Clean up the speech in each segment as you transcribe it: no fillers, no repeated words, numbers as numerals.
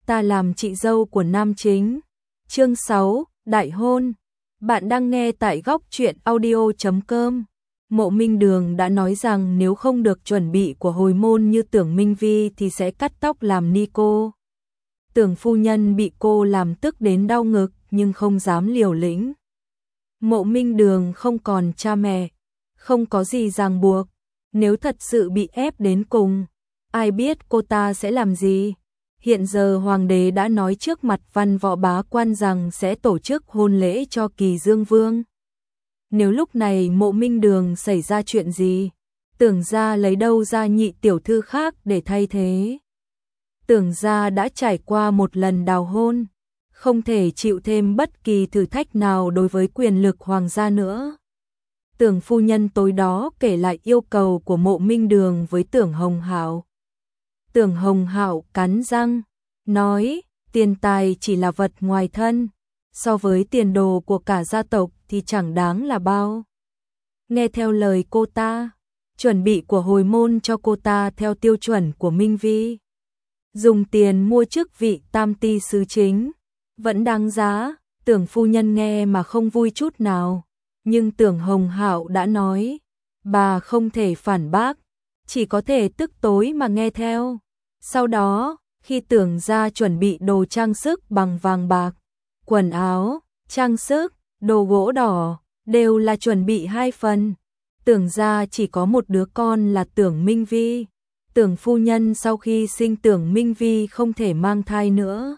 ta làm chị dâu của nam chính. Chương 6, Đại hôn. Bạn đang nghe tại góc truyện audio.com. Mộ Minh Đường đã nói rằng nếu không được chuẩn bị của hồi môn như Tưởng Minh Vi thì sẽ cắt tóc làm ni cô. Tưởng phu nhân bị cô làm tức đến đau ngực nhưng không dám liều lĩnh. Mộ Minh Đường không còn cha mẹ, không có gì ràng buộc. Nếu thật sự bị ép đến cùng, ai biết cô ta sẽ làm gì. Hiện giờ hoàng đế đã nói trước mặt văn võ bá quan rằng sẽ tổ chức hôn lễ cho Kỳ Dương Vương. Nếu lúc này Mộ Minh Đường xảy ra chuyện gì, Tưởng gia lấy đâu ra nhị tiểu thư khác để thay thế. Tưởng gia đã trải qua một lần đào hôn, không thể chịu thêm bất kỳ thử thách nào đối với quyền lực hoàng gia nữa. Tưởng phu nhân tối đó kể lại yêu cầu của Mộ Minh Đường với Tưởng Hồng Hạo. Tưởng Hồng Hạo cắn răng, nói, tiền tài chỉ là vật ngoài thân, so với tiền đồ của cả gia tộc thì chẳng đáng là bao. Nghe theo lời cô ta, chuẩn bị của hồi môn cho cô ta theo tiêu chuẩn của Minh Vi. Dùng tiền mua chức vị tam ty sứ chính, vẫn đáng giá. Tưởng phu nhân nghe mà không vui chút nào, nhưng Tưởng Hồng Hạo đã nói, bà không thể phản bác, chỉ có thể tức tối mà nghe theo. Sau đó, khi Tưởng gia chuẩn bị đồ trang sức bằng vàng bạc, quần áo, trang sức, đồ gỗ đỏ, đều là chuẩn bị 2 phần. Tưởng gia chỉ có một đứa con là Tưởng Minh Vi. Tưởng phu nhân sau khi sinh Tưởng Minh Vi không thể mang thai nữa.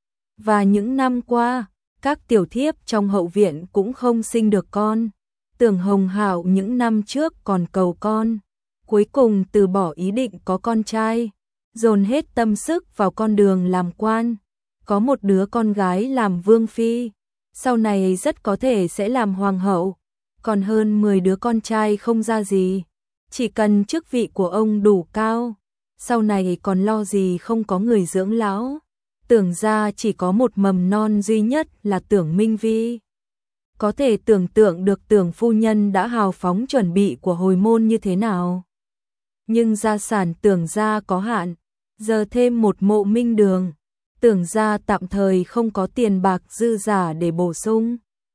Và những năm qua, các tiểu thiếp trong hậu viện cũng không sinh được con. Tưởng Hồng Hạo những năm trước còn cầu con, cuối cùng từ bỏ ý định có con trai, dồn hết tâm sức vào con đường làm quan. Có một đứa con gái làm vương phi, sau này rất có thể sẽ làm hoàng hậu, còn hơn 10 đứa con trai không ra gì. Chỉ cần chức vị của ông đủ cao, sau này còn lo gì không có người dưỡng lão. Tưởng gia chỉ có một mầm non duy nhất là Tưởng Minh Vi. Có thể tưởng tượng được Tưởng phu nhân đã hào phóng chuẩn bị của hồi môn như thế nào. Nhưng gia sản Tưởng gia có hạn, giờ thêm một Mộ Minh Đường, Tưởng gia tạm thời không có tiền bạc dư giả để bổ sung.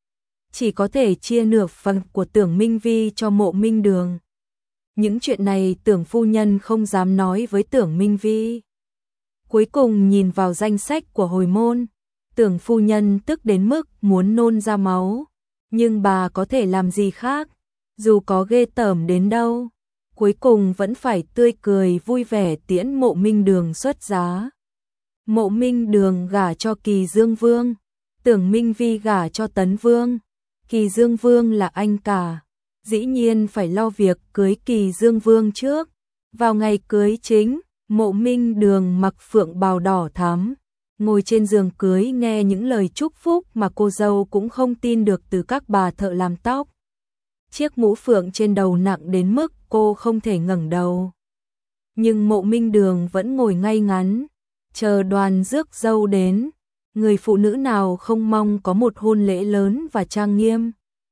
Chỉ có thể chia nửa phần của Tưởng Minh Vi cho Mộ Minh Đường. Những chuyện này Tưởng phu nhân không dám nói với Tưởng Minh Vi. Cuối cùng nhìn vào danh sách của hồi môn, Tưởng phu nhân tức đến mức muốn nôn ra máu. Nhưng bà có thể làm gì khác, dù có ghê tởm đến đâu, cuối cùng vẫn phải tươi cười vui vẻ tiễn Mộ Minh Đường xuất giá. Mộ Minh Đường gả cho Kỳ Dương Vương, Tưởng Minh Vi gả cho Tấn Vương. Kỳ Dương Vương là anh cả, dĩ nhiên phải lo việc cưới Kỳ Dương Vương trước. Vào ngày cưới chính, Mộ Minh Đường mặc phượng bào đỏ thắm, ngồi trên giường cưới nghe những lời chúc phúc mà cô dâu cũng không tin được từ các bà thợ làm tóc. Chiếc mũ phượng trên đầu nặng đến mức cô không thể ngẩng đầu. Nhưng Mộ Minh Đường vẫn ngồi ngay ngắn, chờ đoàn rước dâu đến. Người phụ nữ nào không mong có một hôn lễ lớn và trang nghiêm.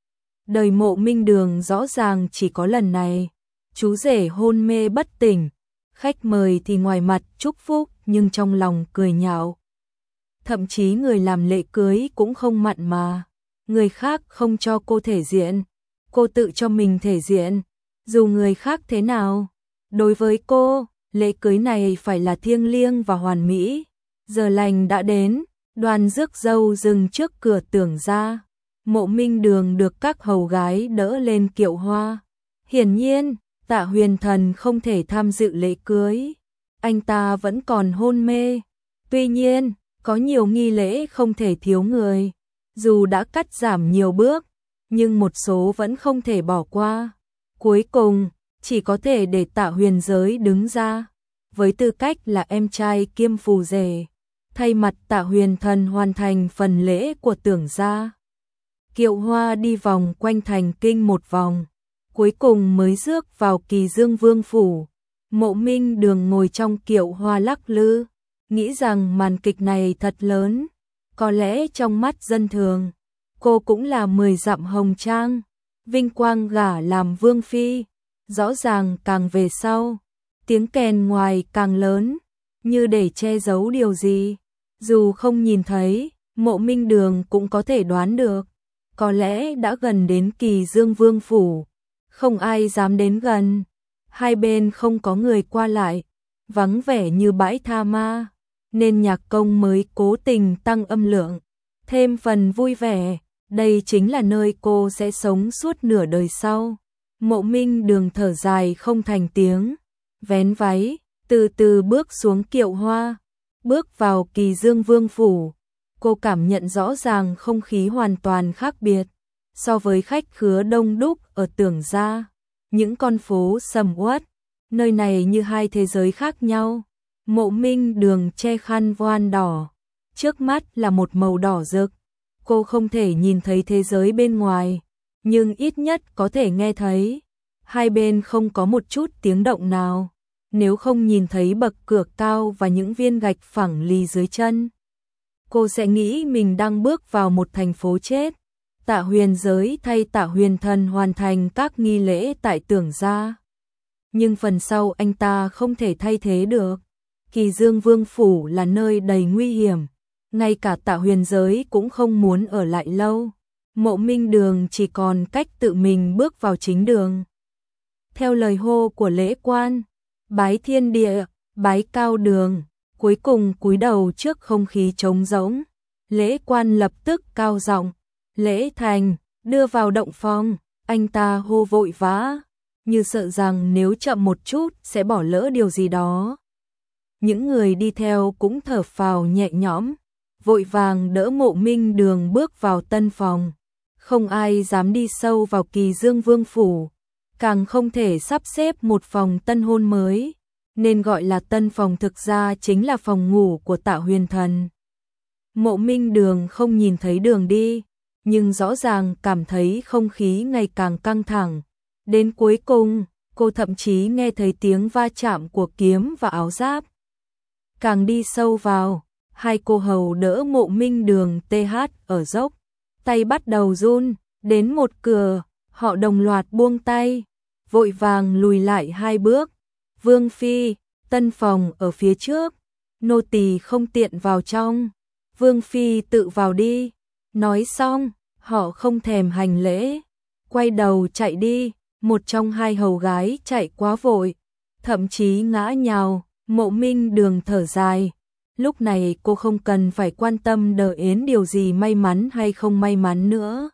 Đời Mộ Minh Đường rõ ràng chỉ có lần này. Chú rể hôn mê bất tỉnh, khách mời thì ngoài mặt chúc phúc nhưng trong lòng cười nhạo. Thậm chí người làm lễ cưới cũng không mặn mà. Người khác không cho cô thể diện, cô tự cho mình thể diện. Dù người khác thế nào, đối với cô, lễ cưới này phải là thiêng liêng và hoàn mỹ. Giờ lành đã đến, đoàn rước dâu dừng trước cửa Tưởng gia. Mộ Minh Đường được các hầu gái đỡ lên kiệu hoa. Hiển nhiên, Tạ Huyền Thần không thể tham dự lễ cưới. Anh ta vẫn còn hôn mê. Tuy nhiên, có nhiều nghi lễ không thể thiếu người. Dù đã cắt giảm nhiều bước, nhưng một số vẫn không thể bỏ qua. Cuối cùng, chỉ có thể để Tạ Huyền Giới đứng ra, với tư cách là em trai kiêm phù rể, thay mặt Tạ Huyền Thần hoàn thành phần lễ của Tưởng gia. Kiệu hoa đi vòng quanh thành kinh một vòng, cuối cùng mới rước vào Kỳ Dương Vương phủ. Mộ Minh Đường ngồi trong kiệu hoa lắc lư, nghĩ rằng màn kịch này thật lớn. Có lẽ trong mắt dân thường, cô cũng là 10 dặm hồng trang, vinh quang gả làm vương phi. Rõ ràng càng về sau, tiếng kèn ngoài càng lớn, như để che giấu điều gì. Dù không nhìn thấy, Mộ Minh Đường cũng có thể đoán được, có lẽ đã gần đến Kỳ Dương Vương phủ, không ai dám đến gần, hai bên không có người qua lại, vắng vẻ như bãi tha ma, nên nhạc công mới cố tình tăng âm lượng, thêm phần vui vẻ, đây chính là nơi cô sẽ sống suốt nửa đời sau. Mộ Minh Đường thở dài không thành tiếng, vén váy, từ từ bước xuống kiệu hoa, bước vào Kỳ Dương Vương phủ. Cô cảm nhận rõ ràng không khí hoàn toàn khác biệt so với khách khứa đông đúc ở Tưởng gia. Những con phố sầm uất, nơi này như hai thế giới khác nhau. Mộ Minh Đường che khăn voan đỏ, trước mắt là một màu đỏ rực. Cô không thể nhìn thấy thế giới bên ngoài, nhưng ít nhất có thể nghe thấy. Hai bên không có một chút tiếng động nào, nếu không nhìn thấy bậc cửa cao và những viên gạch phẳng lì dưới chân, cô sẽ nghĩ mình đang bước vào một thành phố chết. Tạ Huyền Giới thay Tạ Huyền Thần hoàn thành các nghi lễ tại Tưởng gia, nhưng phần sau anh ta không thể thay thế được. Kỳ Dương Vương phủ là nơi đầy nguy hiểm, ngay cả Tạ Huyền Giới cũng không muốn ở lại lâu. Mộ Minh Đường chỉ còn cách tự mình bước vào chính đường. Theo lời hô của lễ quan, bái thiên địa, bái cao đường, cuối cùng cúi đầu trước không khí trống rỗng. Lễ quan lập tức cao giọng, lễ thành, đưa vào động phòng. Anh ta hô vội vã, như sợ rằng nếu chậm một chút sẽ bỏ lỡ điều gì đó. Những người đi theo cũng thở phào nhẹ nhõm, vội vàng đỡ Mộ Minh Đường bước vào tân phòng. Không ai dám đi sâu vào Kỳ Dương Vương phủ, càng không thể sắp xếp một phòng tân hôn mới, nên gọi là tân phòng thực ra chính là phòng ngủ của Tạ Huyền Thần. Mộ Minh Đường không nhìn thấy đường đi, nhưng rõ ràng cảm thấy không khí ngày càng căng thẳng. Đến cuối cùng, cô thậm chí nghe thấy tiếng va chạm của kiếm và áo giáp. Càng đi sâu vào, hai cô hầu đỡ Mộ Minh Đường TH ở dốc, tay bắt đầu run, đến một cửa, họ đồng loạt buông tay, vội vàng lùi lại hai bước. Vương phi, tân phòng ở phía trước, nô tỳ không tiện vào trong, Vương phi tự vào đi. Nói xong, họ không thèm hành lễ, quay đầu chạy đi. Một trong hai hầu gái chạy quá vội, thậm chí ngã nhào. Mộ Minh Đường thở dài, lúc này cô không cần phải quan tâm đờ yến điều gì may mắn hay không may mắn nữa.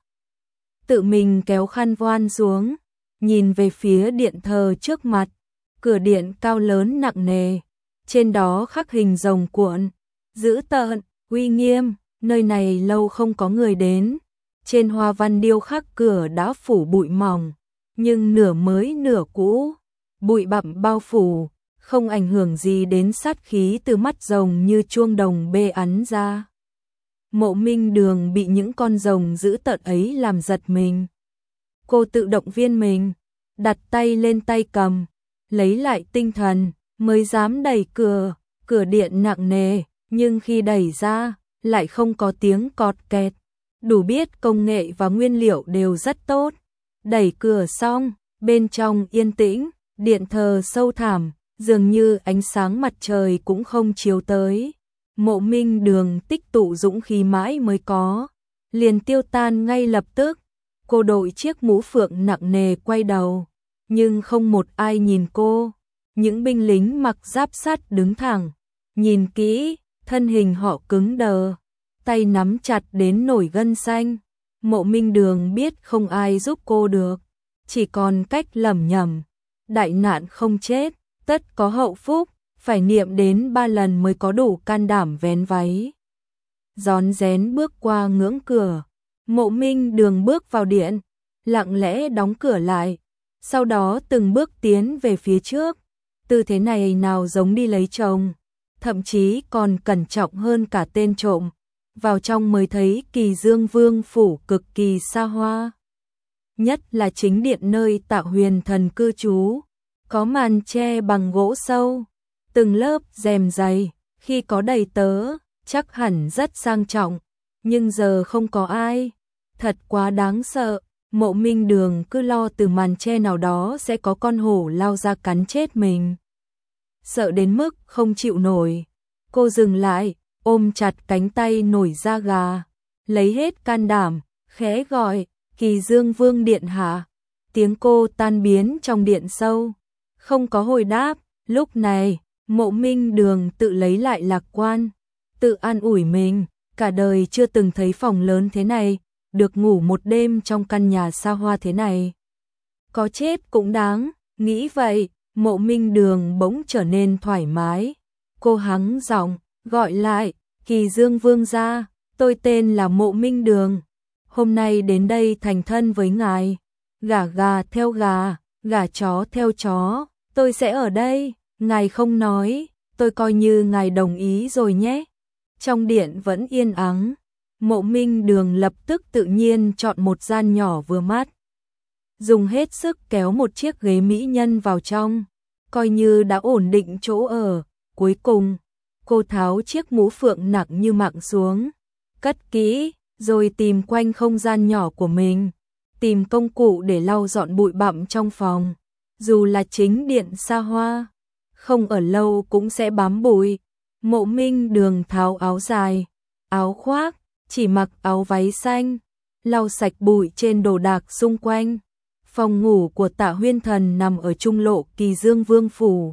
Tự mình kéo khăn voan xuống, nhìn về phía điện thờ trước mặt, cửa điện cao lớn nặng nề, trên đó khắc hình rồng cuộn, dữ tợn, uy nghiêm, nơi này lâu không có người đến. Trên hoa văn điêu khắc cửa đã phủ bụi mỏng, nhưng nửa mới nửa cũ, bụi bặm bao phủ, không ảnh hưởng gì đến sát khí từ mắt rồng như chuông đồng bê ắn ra. Mộ Minh Đường bị những con rồng dữ tợn ấy làm giật mình. Cô tự động viên mình, đặt tay lên tay cầm, lấy lại tinh thần, mới dám đẩy cửa. Cửa điện nặng nề, nhưng khi đẩy ra, lại không có tiếng cọt kẹt. Đủ biết công nghệ và nguyên liệu đều rất tốt. Đẩy cửa xong, bên trong yên tĩnh, điện thờ sâu thẳm, dường như ánh sáng mặt trời cũng không chiếu tới. Mộ Minh Đường tích tụ dũng khí mãi mới có, liền tiêu tan ngay lập tức. Cô đội chiếc mũ phượng nặng nề quay đầu, nhưng không một ai nhìn cô. Những binh lính mặc giáp sắt đứng thẳng, nhìn kỹ, thân hình họ cứng đờ, tay nắm chặt đến nổi gân xanh. Mộ Minh Đường biết không ai giúp cô được, chỉ còn cách lẩm nhẩm, đại nạn không chết, tất có hậu phúc, phải niệm đến 3 lần mới có đủ can đảm vén váy. Rón rén bước qua ngưỡng cửa, Mộ Minh Đường bước vào điện, lặng lẽ đóng cửa lại, sau đó từng bước tiến về phía trước. Tư thế này nào giống đi lấy chồng, thậm chí còn cẩn trọng hơn cả tên trộm. Vào trong mới thấy Kỳ Dương Vương phủ cực kỳ xa hoa, nhất là chính điện nơi Tạ Huyền Thần cư trú, có màn che bằng gỗ sâu, từng lớp rèm dày, khi có đầy tớ, chắc hẳn rất sang trọng, nhưng giờ không có ai, thật quá đáng sợ. Mộ Minh Đường cứ lo từ màn che nào đó sẽ có con hổ lao ra cắn chết mình. Sợ đến mức không chịu nổi, cô dừng lại, ôm chặt cánh tay nổi da gà, lấy hết can đảm, khẽ gọi, Kỳ Dương Vương điện hạ. Tiếng cô tan biến trong điện sâu, không có hồi đáp. Lúc này, Mộ Minh Đường tự lấy lại lạc quan, tự an ủi mình, cả đời chưa từng thấy phòng lớn thế này, được ngủ một đêm trong căn nhà xa hoa thế này. Có chết cũng đáng, nghĩ vậy, Mộ Minh Đường bỗng trở nên thoải mái. Cô hắng giọng, gọi lại, Kỳ Dương Vương gia, tôi tên là Mộ Minh Đường. Hôm nay đến đây thành thân với ngài, gả gà theo gà, gả chó theo chó, tôi sẽ ở đây, ngài không nói, tôi coi như ngài đồng ý rồi nhé. Trong điện vẫn yên ắng, Mộ Minh Đường lập tức tự nhiên chọn một gian nhỏ vừa mắt. Dùng hết sức kéo một chiếc ghế mỹ nhân vào trong, coi như đã ổn định chỗ ở. Cuối cùng, cô tháo chiếc mũ phượng nặng như mạng xuống, cất kỹ, rồi tìm quanh không gian nhỏ của mình, tìm công cụ để lau dọn bụi bặm trong phòng. Dù là chính điện xa hoa, không ở lâu cũng sẽ bám bụi. Mộ Minh Đường tháo áo dài, áo khoác, chỉ mặc áo váy xanh, lau sạch bụi trên đồ đạc xung quanh. Phòng ngủ của Tạ Huyên Thần nằm ở trung lộ Kỳ Dương Vương phủ.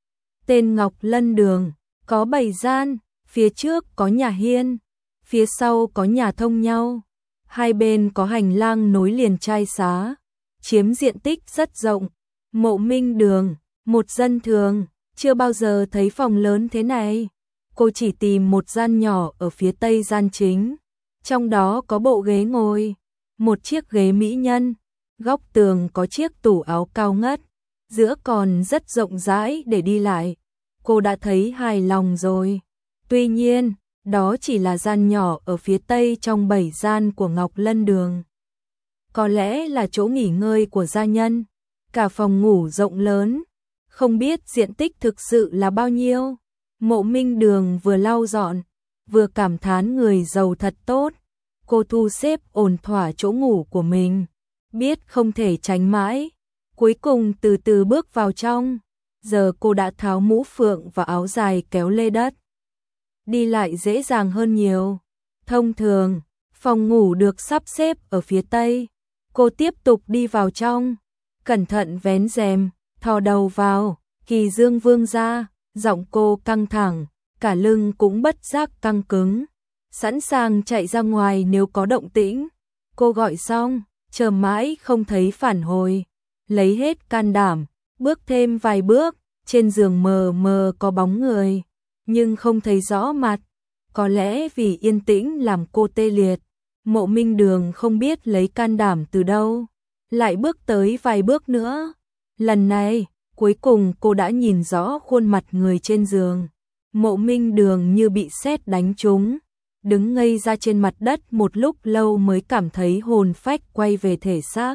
Tên Ngọc Lân Đường, có 7 gian, phía trước có nhà hiên, phía sau có nhà thông nhau, hai bên có hành lang nối liền trai xá, chiếm diện tích rất rộng. Mộ Minh Đường, một dân thường, chưa bao giờ thấy phòng lớn thế này. Cô chỉ tìm một gian nhỏ ở phía tây gian chính, trong đó có bộ ghế ngồi, một chiếc ghế mỹ nhân, góc tường có chiếc tủ áo cao ngất, giữa còn rất rộng rãi để đi lại. Cô đã thấy hài lòng rồi. Tuy nhiên, đó chỉ là gian nhỏ ở phía tây trong 7 gian của Ngọc Lân Đường. Có lẽ là chỗ nghỉ ngơi của gia nhân. Cả phòng ngủ rộng lớn, không biết diện tích thực sự là bao nhiêu. Mộ Minh Đường vừa lau dọn, vừa cảm thán người giàu thật tốt. Cô thu xếp ổn thỏa chỗ ngủ của mình, biết không thể tránh mãi. Cuối cùng từ từ bước vào trong. Giờ cô đã tháo mũ phượng và áo dài kéo lê đất, đi lại dễ dàng hơn nhiều. Thông thường, phòng ngủ được sắp xếp ở phía tây. Cô tiếp tục đi vào trong, cẩn thận vén rèm, thò đầu vào. Kỳ Dương Vương gia, giọng cô căng thẳng, cả lưng cũng bất giác căng cứng, sẵn sàng chạy ra ngoài nếu có động tĩnh. Cô gọi xong, chờ mãi không thấy phản hồi, lấy hết can đảm, bước thêm vài bước. Trên giường mờ mờ có bóng người, nhưng không thấy rõ mặt. Có lẽ vì yên tĩnh làm cô tê liệt. Mộ Minh Đường không biết lấy can đảm từ đâu, lại bước tới vài bước nữa. Lần này, cuối cùng cô đã nhìn rõ khuôn mặt người trên giường. Mộ Minh Đường như bị sét đánh trúng, đứng ngây ra trên mặt đất một lúc lâu mới cảm thấy hồn phách quay về thể xác.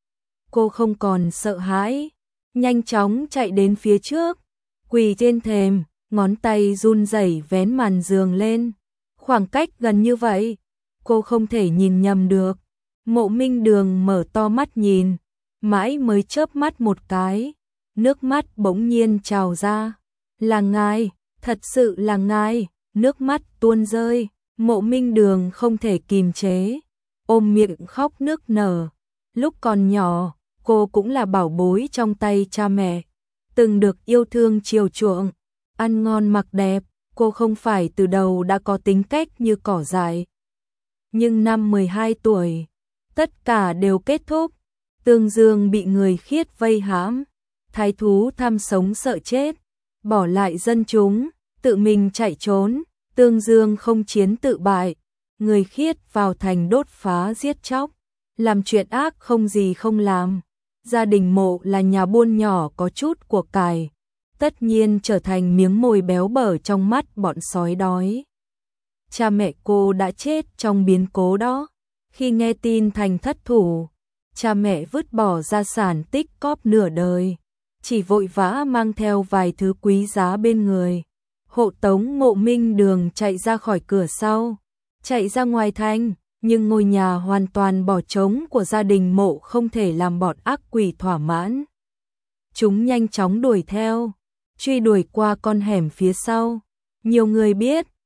Cô không còn sợ hãi, nhanh chóng chạy đến phía trước, quỳ trên thềm, ngón tay run rẩy vén màn giường lên. Khoảng cách gần như vậy, cô không thể nhìn nhầm được. Mộ Minh Đường mở to mắt nhìn, mãi mới chớp mắt một cái, nước mắt bỗng nhiên trào ra. Là ngài, thật sự là ngài. Nước mắt tuôn rơi, Mộ Minh Đường không thể kìm chế, ôm miệng khóc nức nở. Lúc còn nhỏ, cô cũng là bảo bối trong tay cha mẹ, từng được yêu thương chiều chuộng, ăn ngon mặc đẹp. Cô không phải từ đầu đã có tính cách như cỏ dại. Nhưng năm 12 tuổi, tất cả đều kết thúc. Tương Dương bị người khiết vây hãm, thái thú tham sống sợ chết, bỏ lại dân chúng, tự mình chạy trốn. Tương Dương không chiến tự bại, người khiết vào thành đốt phá giết chóc, làm chuyện ác không gì không làm. Gia đình Mộ là nhà buôn nhỏ có chút của cải, tất nhiên trở thành miếng mồi béo bở trong mắt bọn sói đói. Cha mẹ cô đã chết trong biến cố đó. Khi nghe tin thành thất thủ, cha mẹ vứt bỏ gia sản tích cóp nửa đời, chỉ vội vã mang theo vài thứ quý giá bên người, hộ tống Mộ Minh Đường chạy ra khỏi cửa sau, chạy ra ngoài thành. Nhưng ngôi nhà hoàn toàn bỏ trống của gia đình Mộ không thể làm bọn ác quỷ thỏa mãn. Chúng nhanh chóng đuổi theo, truy đuổi qua con hẻm phía sau. Nhiều người biết,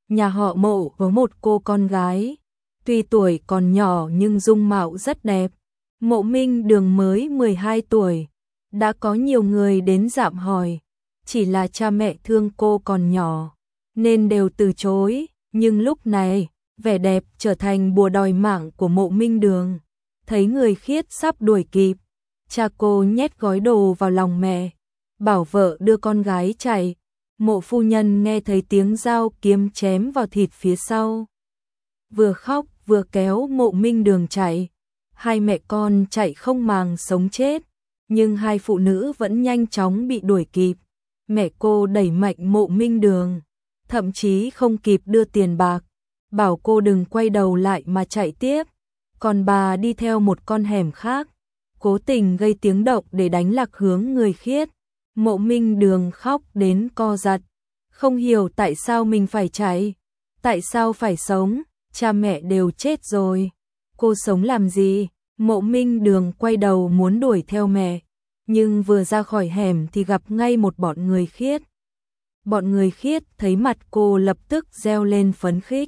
nhà họ Mộ có một cô con gái, tuy tuổi còn nhỏ nhưng dung mạo rất đẹp. Mộ Minh Đường mới 12 tuổi, đã có nhiều người đến dạm hỏi, chỉ là cha mẹ thương cô còn nhỏ, nên đều từ chối, nhưng lúc này, vẻ đẹp trở thành bùa đòi mạng của Mộ Minh Đường. Thấy người Khiết sắp đuổi kịp, cha cô nhét gói đồ vào lòng mẹ, bảo vợ đưa con gái chạy. Mộ phu nhân nghe thấy tiếng dao kiếm chém vào thịt phía sau, vừa khóc vừa kéo Mộ Minh Đường chạy. Hai mẹ con chạy không màng sống chết, nhưng hai phụ nữ vẫn nhanh chóng bị đuổi kịp. Mẹ cô đẩy mạnh Mộ Minh Đường, thậm chí không kịp đưa tiền bạc, bảo cô đừng quay đầu lại mà chạy tiếp. Còn bà đi theo một con hẻm khác, cố tình gây tiếng động để đánh lạc hướng người Khiết. Mộ Minh Đường khóc đến co giật, không hiểu tại sao mình phải chạy, tại sao phải sống, cha mẹ đều chết rồi, cô sống làm gì? Mộ Minh Đường quay đầu muốn đuổi theo mẹ, nhưng vừa ra khỏi hẻm thì gặp ngay một bọn người Khiết. Bọn người Khiết thấy mặt cô lập tức reo lên phấn khích.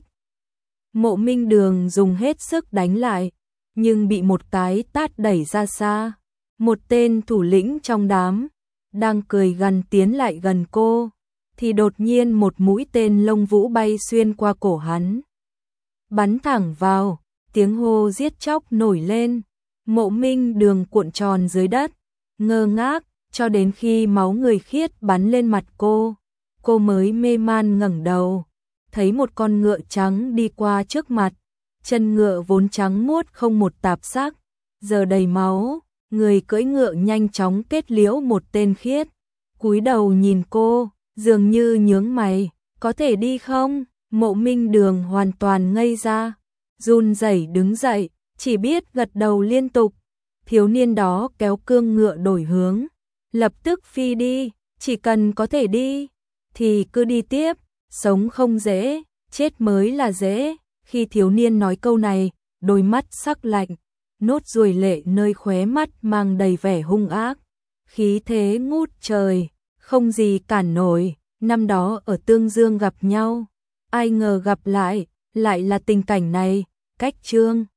Mộ Minh Đường dùng hết sức đánh lại, nhưng bị một cái tát đẩy ra xa. Một tên thủ lĩnh trong đám đang cười gằn tiến lại gần cô, thì đột nhiên một mũi tên lông vũ bay xuyên qua cổ hắn, bắn thẳng vào. Tiếng hô giết chóc nổi lên. Mộ Minh Đường cuộn tròn dưới đất, ngơ ngác, cho đến khi máu người Khiết bắn lên mặt cô mới mê man ngẩng đầu, thấy một con ngựa trắng đi qua trước mặt. Chân ngựa vốn trắng muốt không một tạp sắc, giờ đầy máu. Người cưỡi ngựa nhanh chóng kết liễu một tên Khiết, cúi đầu nhìn cô, dường như nhướng mày, có thể đi không? Mộ Minh Đường hoàn toàn ngây ra, run rẩy đứng dậy, chỉ biết gật đầu liên tục. Thiếu niên đó kéo cương ngựa đổi hướng, lập tức phi đi. Chỉ cần có thể đi thì cứ đi tiếp, sống không dễ, chết mới là dễ. Khi thiếu niên nói câu này, đôi mắt sắc lạnh, nốt ruồi lệ nơi khóe mắt mang đầy vẻ hung ác, khí thế ngút trời, không gì cản nổi. Năm đó ở Tương Dương gặp nhau, ai ngờ gặp lại là tình cảnh này. Cách chương